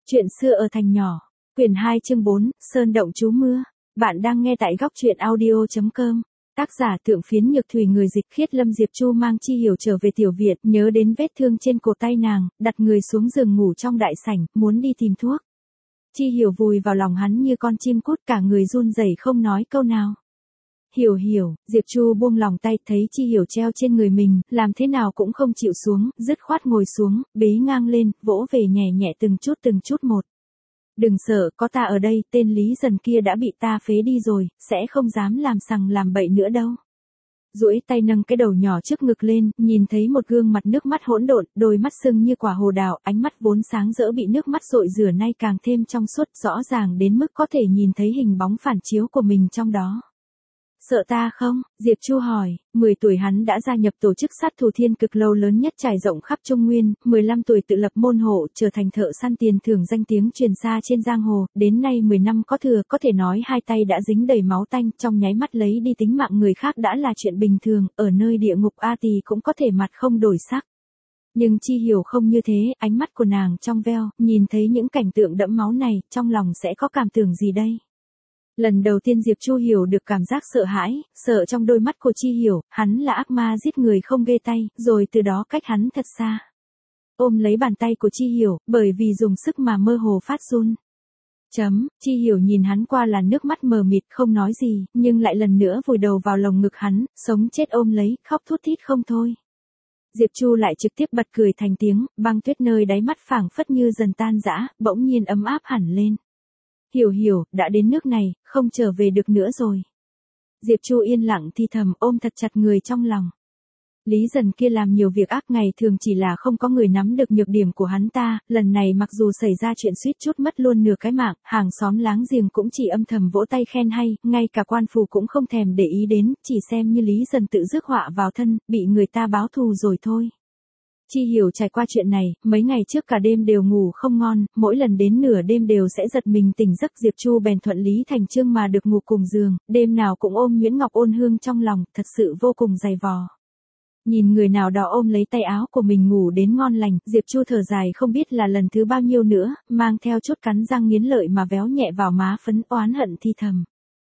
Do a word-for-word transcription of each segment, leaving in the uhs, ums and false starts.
Chuyện xưa ở thành nhỏ. Quyển hai chương bốn, Sơn động trú mưa. Bạn đang nghe tại góc truyện audio chấm com. Tác giả Thượng Phiến Nhược Thủy, người dịch Khiết Lâm. Diệp Chu mang Chi Hiểu trở về tiểu viện, nhớ đến vết thương trên cổ tay nàng, đặt người xuống giường ngủ trong đại sảnh, muốn đi tìm thuốc. Chi Hiểu vùi vào lòng hắn như con chim cút, cả người run rẩy không nói câu nào. Hiểu Hiểu, Diệp Chu buông lòng tay, thấy Chi Hiểu treo trên người mình, làm thế nào cũng không chịu xuống, dứt khoát ngồi xuống, bế ngang lên, vỗ về nhẹ nhẹ từng chút từng chút một. Đừng sợ, có ta ở đây, tên Lý Dần kia đã bị ta phế đi rồi, sẽ không dám làm sằng làm bậy nữa đâu. Duỗi tay nâng cái đầu nhỏ trước ngực lên, nhìn thấy một gương mặt nước mắt hỗn độn, đôi mắt sưng như quả hồ đào, ánh mắt vốn sáng rỡ bị nước mắt dội rửa nay càng thêm trong suốt, rõ ràng đến mức có thể nhìn thấy hình bóng phản chiếu của mình trong đó. Sợ ta không? Diệp Chu hỏi. mười tuổi hắn đã gia nhập tổ chức sát thủ thiên cực lâu lớn nhất trải rộng khắp Trung Nguyên, mười lăm tuổi tự lập môn hộ, trở thành thợ săn tiền thưởng danh tiếng truyền xa trên giang hồ, đến nay mười năm có thừa, có thể nói hai tay đã dính đầy máu tanh, trong nháy mắt lấy đi tính mạng người khác đã là chuyện bình thường, ở nơi địa ngục A Tỳ cũng có thể mặt không đổi sắc. Nhưng Chi Hiểu không như thế, ánh mắt của nàng trong veo, nhìn thấy những cảnh tượng đẫm máu này, trong lòng sẽ có cảm tưởng gì đây? Lần đầu tiên Diệp Chu hiểu được cảm giác sợ hãi, sợ trong đôi mắt của Chi Hiểu, hắn là ác ma giết người không ghê tay, rồi từ đó cách hắn thật xa. Ôm lấy bàn tay của Chi Hiểu, bởi vì dùng sức mà mơ hồ phát run. Chấm, Chi Hiểu nhìn hắn qua làn nước mắt mờ mịt không nói gì, nhưng lại lần nữa vùi đầu vào lồng ngực hắn, sống chết ôm lấy, khóc thút thít không thôi. Diệp Chu lại trực tiếp bật cười thành tiếng, băng tuyết nơi đáy mắt phảng phất như dần tan rã, bỗng nhiên ấm áp hẳn lên. Hiểu Hiểu, đã đến nước này, không trở về được nữa rồi. Diệp Chu yên lặng thì thầm, ôm thật chặt người trong lòng. Lý Dần kia làm nhiều việc ác, ngày thường chỉ là không có người nắm được nhược điểm của hắn ta, lần này mặc dù xảy ra chuyện suýt chút mất luôn nửa cái mạng, hàng xóm láng giềng cũng chỉ âm thầm vỗ tay khen hay, ngay cả quan phủ cũng không thèm để ý đến, chỉ xem như Lý Dần tự rước họa vào thân, bị người ta báo thù rồi thôi. Chi Hiểu trải qua chuyện này, mấy ngày trước cả đêm đều ngủ không ngon, mỗi lần đến nửa đêm đều sẽ giật mình tỉnh giấc. Diệp Chu bèn thuận lý thành chương mà được ngủ cùng giường, đêm nào cũng ôm Nguyễn Ngọc Ôn Hương trong lòng, thật sự vô cùng dày vò. Nhìn người nào đó ôm lấy tay áo của mình ngủ đến ngon lành, Diệp Chu thở dài không biết là lần thứ bao nhiêu nữa, mang theo chút cắn răng nghiến lợi mà véo nhẹ vào má phấn, oán hận thi thầm.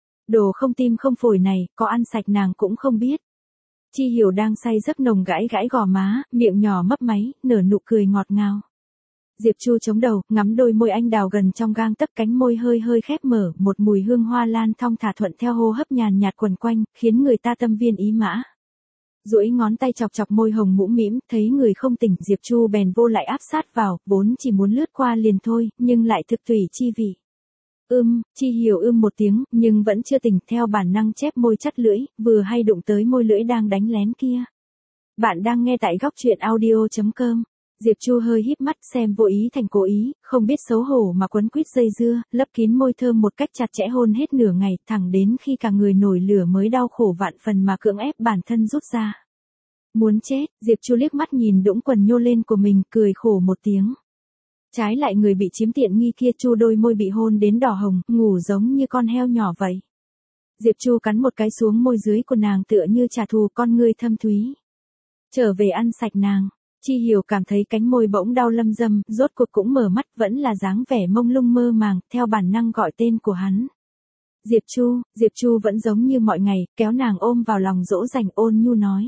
Đồ không tim không phổi này, có ăn sạch nàng cũng không biết. Chi Hiểu đang say giấc nồng gãi gãi gò má, miệng nhỏ mấp máy, nở nụ cười ngọt ngào. Diệp Chu chống đầu, ngắm đôi môi anh đào gần trong gang tấc, cánh môi hơi hơi khép mở, một mùi hương hoa lan thong thả thuận theo hô hấp nhàn nhạt quần quanh, khiến người ta tâm viên ý mã. Duỗi ngón tay chọc chọc môi hồng mũm mĩm, thấy người không tỉnh, Diệp Chu bèn vô lại áp sát vào, vốn chỉ muốn lướt qua liền thôi, nhưng lại thực tùy chi vị. Ưm, Chi Hiểu ưm một tiếng, nhưng vẫn chưa tỉnh, theo bản năng chép môi chắt lưỡi, vừa hay đụng tới môi lưỡi đang đánh lén kia. Bạn đang nghe tại góc truyện audio chấm com. Diệp Chu hơi híp mắt, xem vô ý thành cố ý, không biết xấu hổ mà quấn quýt dây dưa, lấp kín môi thơm một cách chặt chẽ hôn hết nửa ngày, thẳng đến khi cả người nổi lửa mới đau khổ vạn phần mà cưỡng ép bản thân rút ra. Muốn chết, Diệp Chu liếc mắt nhìn đũng quần nhô lên của mình, cười khổ một tiếng. Trái lại người bị chiếm tiện nghi kia Chu đôi môi bị hôn đến đỏ hồng, ngủ giống như con heo nhỏ vậy. Diệp Chu cắn một cái xuống môi dưới của nàng tựa như trả thù, con ngươi thâm thúy. Trở về ăn sạch nàng. Chi Hiểu cảm thấy cánh môi bỗng đau lâm dâm, rốt cuộc cũng mở mắt, vẫn là dáng vẻ mông lung mơ màng, theo bản năng gọi tên của hắn. Diệp Chu, Diệp Chu vẫn giống như mọi ngày, kéo nàng ôm vào lòng dỗ dành, ôn nhu nói.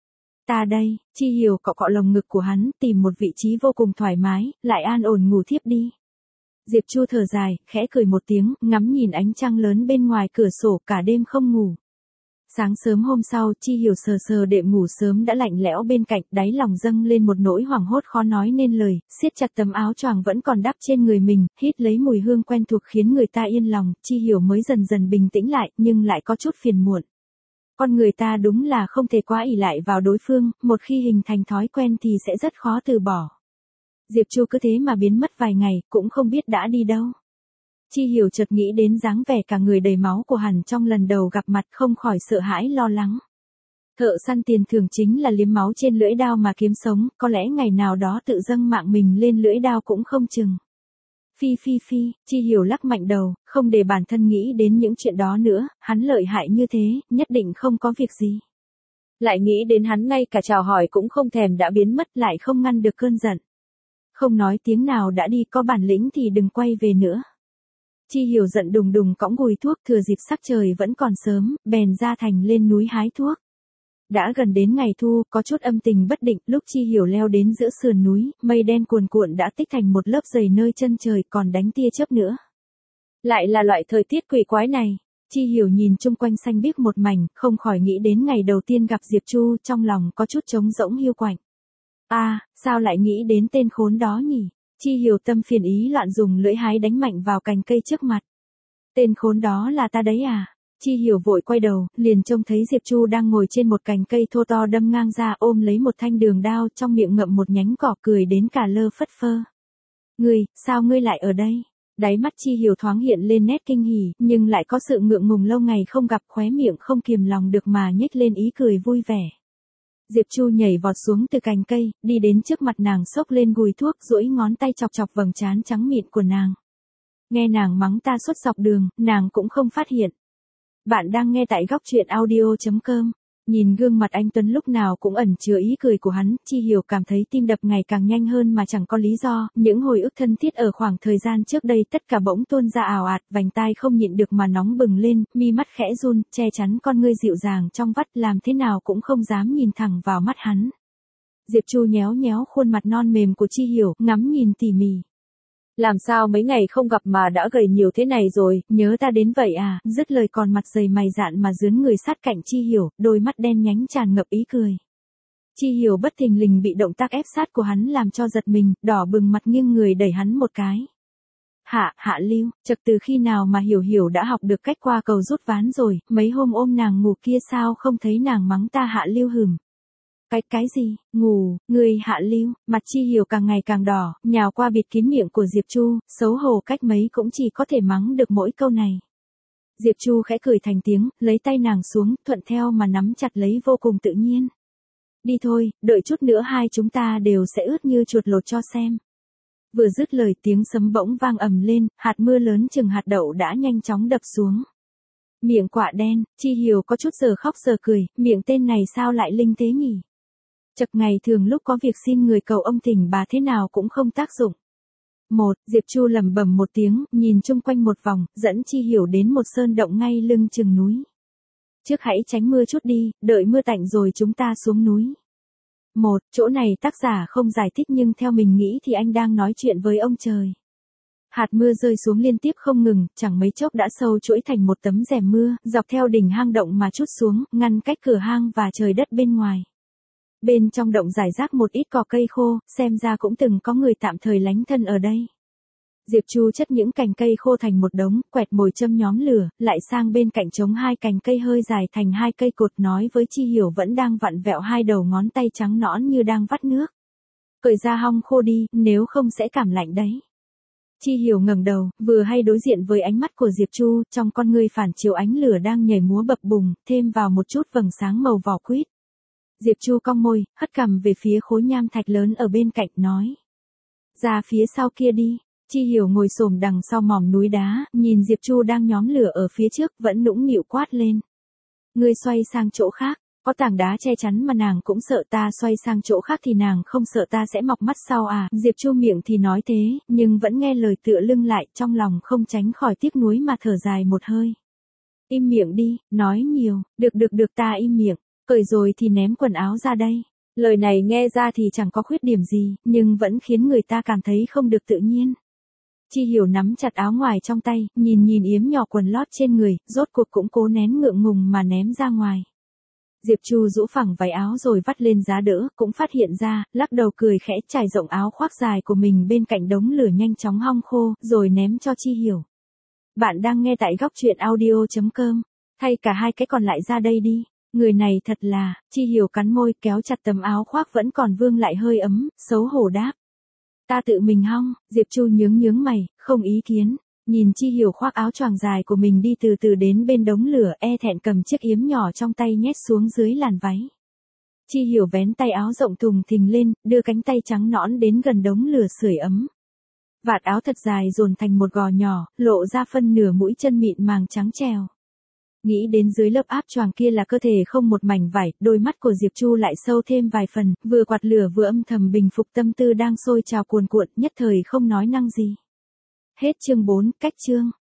Ta đây. Chi Hiểu cọ cọ lồng ngực của hắn, tìm một vị trí vô cùng thoải mái, lại an ổn ngủ thiếp đi. Diệp Chu thở dài, khẽ cười một tiếng, ngắm nhìn ánh trăng lớn bên ngoài cửa sổ, cả đêm không ngủ. Sáng sớm hôm sau, Chi Hiểu sờ sờ đệm ngủ sớm đã lạnh lẽo bên cạnh, đáy lòng dâng lên một nỗi hoảng hốt khó nói nên lời, siết chặt tấm áo choàng vẫn còn đắp trên người mình, hít lấy mùi hương quen thuộc khiến người ta yên lòng. Chi Hiểu mới dần dần bình tĩnh lại, nhưng lại có chút phiền muộn. Con người ta đúng là không thể quá ỷ lại vào đối phương, một khi hình thành thói quen thì sẽ rất khó từ bỏ. Diệp Chu cứ thế mà biến mất vài ngày, cũng không biết đã đi đâu. Chi Hiểu chợt nghĩ đến dáng vẻ cả người đầy máu của hắn trong lần đầu gặp mặt, không khỏi sợ hãi lo lắng. Thợ săn tiền thưởng chính là liếm máu trên lưỡi đao mà kiếm sống, có lẽ ngày nào đó tự dâng mạng mình lên lưỡi đao cũng không chừng. Phi phi phi, Chi Hiểu lắc mạnh đầu, không để bản thân nghĩ đến những chuyện đó nữa, hắn lợi hại như thế, nhất định không có việc gì. Lại nghĩ đến hắn ngay cả chào hỏi cũng không thèm đã biến mất, lại không ngăn được cơn giận. Không nói tiếng nào đã đi, có bản lĩnh thì đừng quay về nữa. Chi Hiểu giận đùng đùng cõng gùi thuốc, thừa dịp sắc trời vẫn còn sớm, bèn ra thành lên núi hái thuốc. Đã gần đến ngày thu, có chút âm tình bất định, lúc Chi Hiểu leo đến giữa sườn núi, mây đen cuồn cuộn đã tích thành một lớp dày nơi chân trời, còn đánh tia chớp nữa. Lại là loại thời tiết quỷ quái này. Chi Hiểu nhìn chung quanh xanh biếc một mảnh, không khỏi nghĩ đến ngày đầu tiên gặp Diệp Chu, trong lòng có chút trống rỗng hiu quạnh. A, à, sao lại nghĩ đến tên khốn đó nhỉ? Chi Hiểu tâm phiền ý loạn dùng lưỡi hái đánh mạnh vào cành cây trước mặt. Tên khốn đó là ta đấy à? Chi Hiểu vội quay đầu, liền trông thấy Diệp Chu đang ngồi trên một cành cây thô to đâm ngang ra, ôm lấy một thanh đường đao, trong miệng ngậm một nhánh cỏ, cười đến cả lơ phất phơ. Ngươi, sao ngươi lại ở đây? Đáy mắt Chi Hiểu thoáng hiện lên nét kinh hỉ, nhưng lại có sự ngượng ngùng lâu ngày không gặp, khóe miệng không kiềm lòng được mà nhếch lên ý cười vui vẻ. Diệp Chu nhảy vọt xuống từ cành cây, đi đến trước mặt nàng, xốc lên gùi thuốc, duỗi ngón tay chọc chọc vầng trán trắng mịn của nàng. Nghe nàng mắng ta suốt dọc đường, nàng cũng không phát hiện. Bạn đang nghe tại góc truyện audio chấm com. Nhìn gương mặt anh Tuấn lúc nào cũng ẩn chứa ý cười của hắn, Chi Hiểu cảm thấy tim đập ngày càng nhanh hơn mà chẳng có lý do, những hồi ức thân thiết ở khoảng thời gian trước đây tất cả bỗng tuôn ra ào ạt, vành tai không nhịn được mà nóng bừng lên, mi mắt khẽ run, che chắn con ngươi dịu dàng trong vắt, làm thế nào cũng không dám nhìn thẳng vào mắt hắn. Diệp Chu nhéo nhéo khuôn mặt non mềm của Chi Hiểu, ngắm nhìn tỉ mỉ. Làm sao mấy ngày không gặp mà đã gầy nhiều thế này rồi, nhớ ta đến vậy à? Dứt lời còn mặt dày mày dạn mà dướn người sát cạnh Chi Hiểu, đôi mắt đen nhánh tràn ngập ý cười. Chi Hiểu bất thình lình bị động tác ép sát của hắn làm cho giật mình, đỏ bừng mặt nghiêng người đẩy hắn một cái. Hạ, Hạ Lưu, chật từ khi nào mà Hiểu Hiểu đã học được cách qua cầu rút ván rồi, mấy hôm ôm nàng ngủ kia sao không thấy nàng mắng ta Hạ Lưu hừm. Cái, cái gì, ngủ, người Hạ Lưu, mặt Chi Hiểu càng ngày càng đỏ, nhào qua bịt kín miệng của Diệp Chu, xấu hổ cách mấy cũng chỉ có thể mắng được mỗi câu này. Diệp Chu khẽ cười thành tiếng, lấy tay nàng xuống, thuận theo mà nắm chặt lấy vô cùng tự nhiên. Đi thôi, đợi chút nữa hai chúng ta đều sẽ ướt như chuột lột cho xem. Vừa dứt lời tiếng sấm bỗng vang ầm lên, hạt mưa lớn chừng hạt đậu đã nhanh chóng đập xuống. Miệng quạ đen, Chi Hiểu có chút giờ khóc giờ cười, miệng tên này sao lại linh tế nhỉ? Chật ngày thường lúc có việc xin người cầu ông thỉnh bà thế nào cũng không tác dụng. Một, Diệp Chu lẩm bẩm một tiếng, nhìn chung quanh một vòng, dẫn Chi Hiểu đến một sơn động ngay lưng chừng núi. Trước hãy tránh mưa chút đi, đợi mưa tạnh rồi chúng ta xuống núi. Một, chỗ này tác giả không giải thích nhưng theo mình nghĩ thì anh đang nói chuyện với ông trời. Hạt mưa rơi xuống liên tiếp không ngừng, chẳng mấy chốc đã sâu chuỗi thành một tấm rèm mưa, dọc theo đỉnh hang động mà trút xuống, ngăn cách cửa hang và trời đất bên ngoài. Bên trong động rải rác một ít cỏ cây khô, xem ra cũng từng có người tạm thời lánh thân ở đây. Diệp Chu chất những cành cây khô thành một đống, quẹt mồi châm nhóm lửa, lại sang bên cạnh chống hai cành cây hơi dài thành hai cây cột, nói với Chi Hiểu vẫn đang vặn vẹo hai đầu ngón tay trắng nõn như đang vắt nước. Cởi ra hong khô đi, nếu không sẽ cảm lạnh đấy. Chi Hiểu ngẩng đầu, vừa hay đối diện với ánh mắt của Diệp Chu, trong con ngươi phản chiếu ánh lửa đang nhảy múa bập bùng, thêm vào một chút vầng sáng màu vỏ quýt. Diệp Chu cong môi, hất cằm về phía khối nham thạch lớn ở bên cạnh, nói. Ra phía sau kia đi. Chi Hiểu ngồi xổm đằng sau mỏm núi đá, nhìn Diệp Chu đang nhóm lửa ở phía trước, vẫn nũng nịu quát lên. Ngươi xoay sang chỗ khác, có tảng đá che chắn mà nàng cũng sợ, ta xoay sang chỗ khác thì nàng không sợ ta sẽ mọc mắt sau à? Diệp Chu miệng thì nói thế, nhưng vẫn nghe lời tựa lưng lại, trong lòng không tránh khỏi tiếc nuối mà thở dài một hơi. Im miệng đi, nói nhiều, được được được ta im miệng. Cởi rồi thì ném quần áo ra đây. Lời này nghe ra thì chẳng có khuyết điểm gì, nhưng vẫn khiến người ta cảm thấy không được tự nhiên. Chi Hiểu nắm chặt áo ngoài trong tay, nhìn nhìn yếm nhỏ quần lót trên người, rốt cuộc cũng cố nén ngượng ngùng mà ném ra ngoài. Diệp Chu rũ phẳng váy áo rồi vắt lên giá đỡ, cũng phát hiện ra, lắc đầu cười khẽ, trải rộng áo khoác dài của mình bên cạnh đống lửa nhanh chóng hong khô, rồi ném cho Chi Hiểu. Bạn đang nghe tại góc truyện audio chấm com. Thay cả hai cái còn lại ra đây đi. Người này thật là, Chi Hiểu cắn môi, kéo chặt tấm áo khoác vẫn còn vương lại hơi ấm, xấu hổ đáp. Ta tự mình hong. Diệp Chu nhướng nhướng mày, không ý kiến. Nhìn Chi Hiểu khoác áo choàng dài của mình đi từ từ đến bên đống lửa, e thẹn cầm chiếc yếm nhỏ trong tay nhét xuống dưới làn váy. Chi Hiểu vén tay áo rộng thùng thình lên, đưa cánh tay trắng nõn đến gần đống lửa sưởi ấm. Vạt áo thật dài dồn thành một gò nhỏ, lộ ra phân nửa mũi chân mịn màng trắng trèo. Nghĩ đến dưới lớp áp choàng kia là cơ thể không một mảnh vải, đôi mắt của Diệp Chu lại sâu thêm vài phần, vừa quạt lửa vừa âm thầm bình phục tâm tư đang sôi trào cuồn cuộn, nhất thời không nói năng gì. Hết chương bốn, cách chương.